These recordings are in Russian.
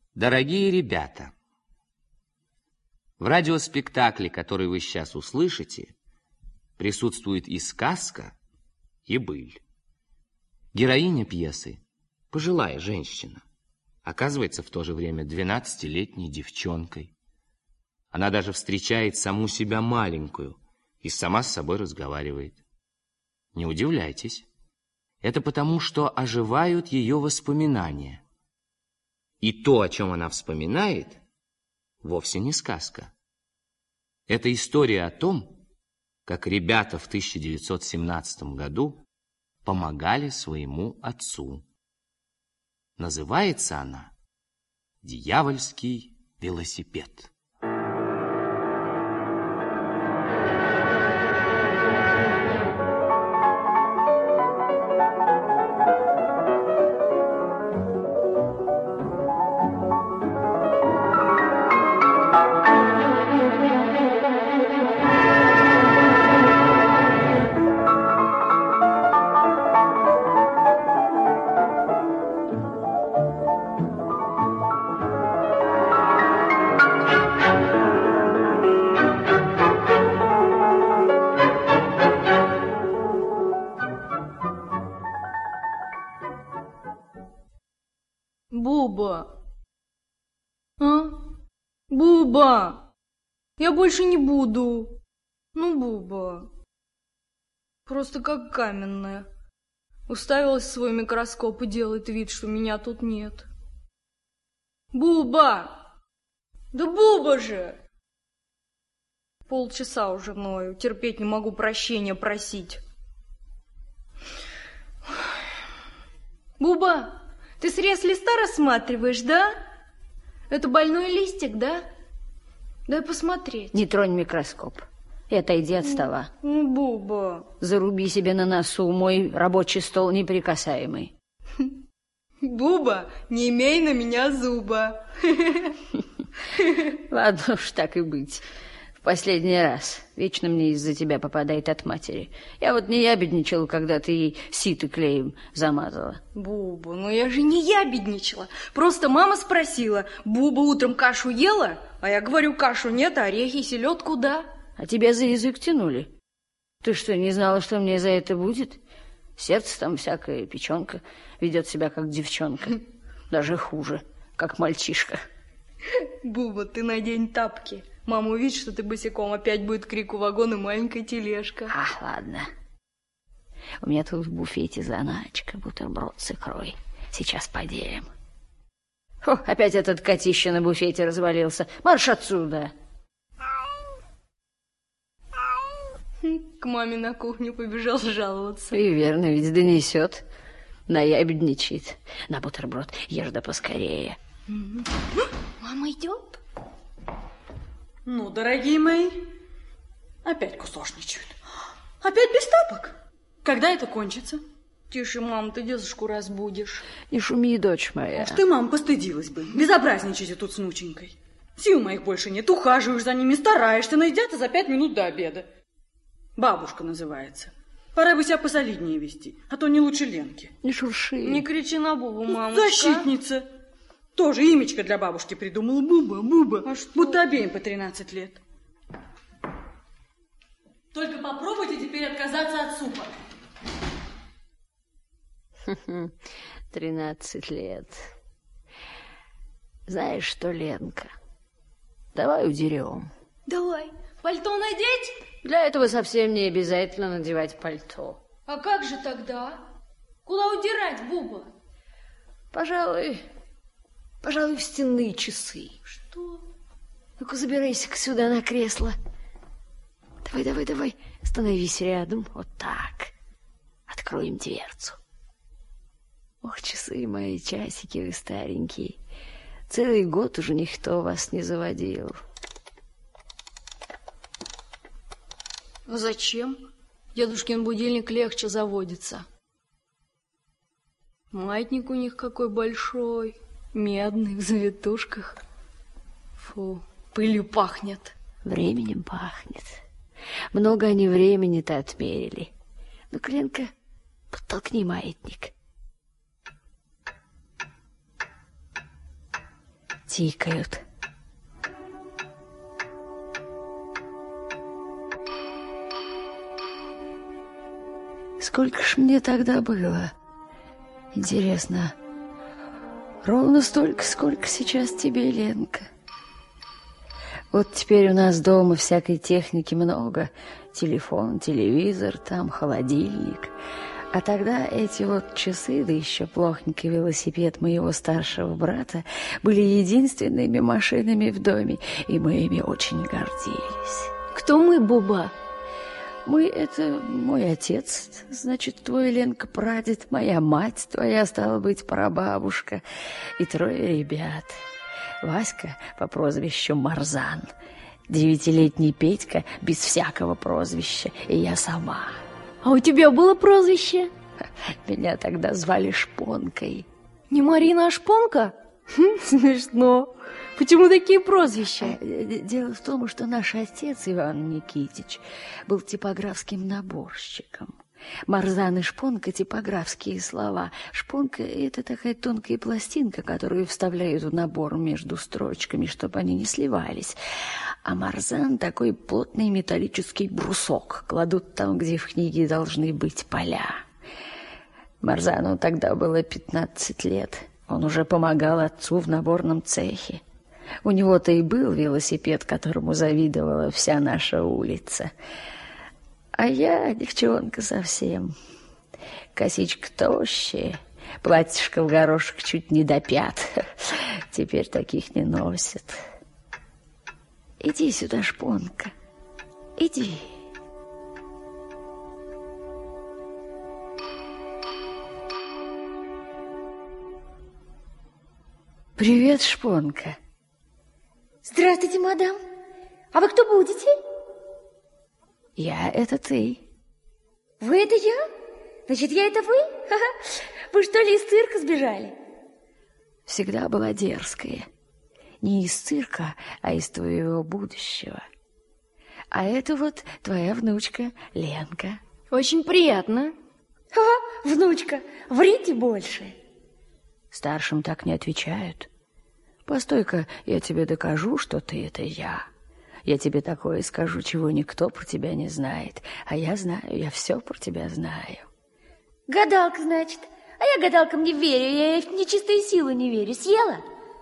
Дорогие ребята, в радиоспектакле, который вы сейчас услышите, присутствует и сказка, и быль. Героиня пьесы – пожилая женщина, оказывается в то же время 12-летней девчонкой. Она даже встречает саму себя маленькую и сама с собой разговаривает. Не удивляйтесь, это потому, что оживают ее воспоминания. И то, о чем она вспоминает, вовсе не сказка. Это история о том, как ребята в 1917 году помогали своему отцу. Называется она «Дьявольский велосипед». Буба. А? Буба! Я больше не буду. Ну, Буба. Просто как каменная. Уставилась в свой микроскоп и делает вид, что меня тут нет. Буба! Да Буба же! Полчаса уже ною. Терпеть не могу прощения просить. Буба! Ты срез листа рассматриваешь, да? Это больной листик, да? Дай посмотреть. Не тронь микроскоп и отойди от стола. Буба. Заруби себе на носу, мой рабочий стол неприкасаемый. Буба, не имей на меня зуба. Ладно уж, так и быть. В последний раз. Вечно мне из-за тебя попадает от матери. Я вот не ябедничала, когда ты ей сито клеем замазала. Буба, ну я же не ябедничала. Просто мама спросила, Буба утром кашу ела? А я говорю, кашу нет, а орехи и селедку да. А тебя за язык тянули? Ты что, не знала, что мне за это будет? Сердце там всякое, печенка, ведет себя как девчонка. Даже хуже, как мальчишка. Буба, ты надень тапки. Мама увидит, что ты босиком, опять будет крик у вагона маленькая тележка. Ладно. У меня тут в буфете заначка, бутерброд с икрой. Сейчас поделим. Фу, опять этот котище на буфете развалился. Марш отсюда! К маме на кухню побежал жаловаться. И верно, ведь донесет. Наябедничает. На бутерброд ешь да поскорее. Мама идет? Ну, дорогие мои, опять кусошничают. Опять без тапок. Когда это кончится? Тише, мам, ты дедушку разбудишь. Не шуми, дочь моя. Уж ты, мам, постыдилась бы. Безобразничайте тут с внученькой. Сил моих больше нет. Ухаживаешь за ними, стараешься, наедят за 5 минут до обеда. Бабушка называется. Пора бы себя посолиднее вести, а то не лучше Ленки. Не шурши. Не кричи на Бубу, мамочка. Защитница. Тоже имечко для бабушки придумала. Буба, Буба. А что? Будто обеим по 13 лет. Только попробуйте теперь отказаться от супа. 13 лет. Знаешь что, Ленка, давай удерем. Давай. Пальто надеть? Для этого совсем не обязательно надевать пальто. А как же тогда? Куда удирать, Буба? Пожалуй, в стенные часы. Что? Ну-ка, забирайся-ка сюда на кресло. Давай, становись рядом. Вот так. Откроем дверцу. Ох, часы мои, часики вы старенькие. Целый год уже никто вас не заводил. А зачем? Дедушкин будильник легче заводится. Маятник у них какой большой, медный, в завитушках. Фу, пылью пахнет. Временем пахнет. Много они времени-то отмерили. Ну-ка, Ленка, подтолкни маятник. тикают. Сколько ж мне тогда было? Интересно, ровно столько, сколько сейчас тебе, Ленка. Вот теперь у нас дома всякой техники много. Телефон, телевизор, там холодильник. А тогда эти вот часы, да еще плохенький велосипед моего старшего брата, были единственными машинами в доме, и мы ими очень гордились. Кто мы, Буба? Мы — это мой отец, значит, твой, Ленка, прадед, моя мать, твоя, стала быть, прабабушка, и 3 ребят. Васька по прозвищу Марзан, 9-летний Петька без всякого прозвища, и я сама. А у тебя было прозвище? Меня тогда звали Шпонкой. Не Марина, а Шпонка? Смешно. Почему такие прозвища? Дело в том, что наш отец, Иван Никитич, был типографским наборщиком. Марзан и Шпонка — типографские слова. Шпонка — это такая тонкая пластинка, которую вставляют в набор между строчками, чтобы они не сливались. А Марзан — такой плотный металлический брусок. Кладут там, где в книге должны быть поля. Марзану тогда было 15 лет. Он уже помогал отцу в наборном цехе. У него-то и был велосипед, которому завидовала вся наша улица. А я девчонка совсем. Косичка тощая, платьишко в горошек чуть не до пят. Теперь таких не носят. Иди сюда, Шпонка, иди. Привет, Шпонка. Здравствуйте, мадам. А вы кто будете? Я — это ты. Вы — это я? Значит, я — это вы? Ха-ха. Вы что ли из цирка сбежали? Всегда была дерзкая. Не из цирка, а из твоего будущего. А это вот твоя внучка Ленка. Очень приятно. Ха-ха, внучка, врите больше. Старшим так не отвечают. Постой-ка, я тебе докажу, что ты — это я. Я тебе такое скажу, чего никто про тебя не знает. А я знаю, я все про тебя знаю. Гадалка, значит. А я гадалкам не верю, я в нечистые силы не верю. Съела?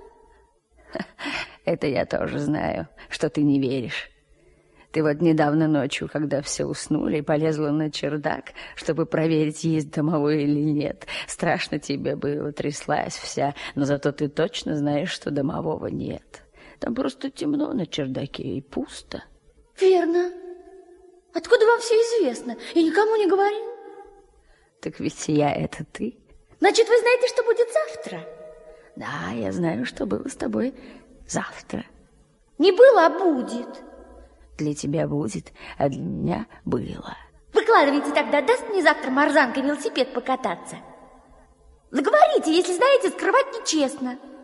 Это я тоже знаю, что ты не веришь. Ты вот недавно ночью, когда все уснули, полезла на чердак, чтобы проверить, есть домовой или нет. Страшно тебе было, тряслась вся, но зато ты точно знаешь, что домового нет. Там просто темно на чердаке и пусто. Верно. Откуда вам все известно? Я никому не говорил. Так ведь я — это ты. Значит, вы знаете, что будет завтра? Да, я знаю, что было с тобой завтра. Не было, а будет. Для тебя будет, а для меня было. Выкладывайте тогда, даст мне завтра Марзанка велосипед покататься? Договорите, если знаете, скрывать нечестно.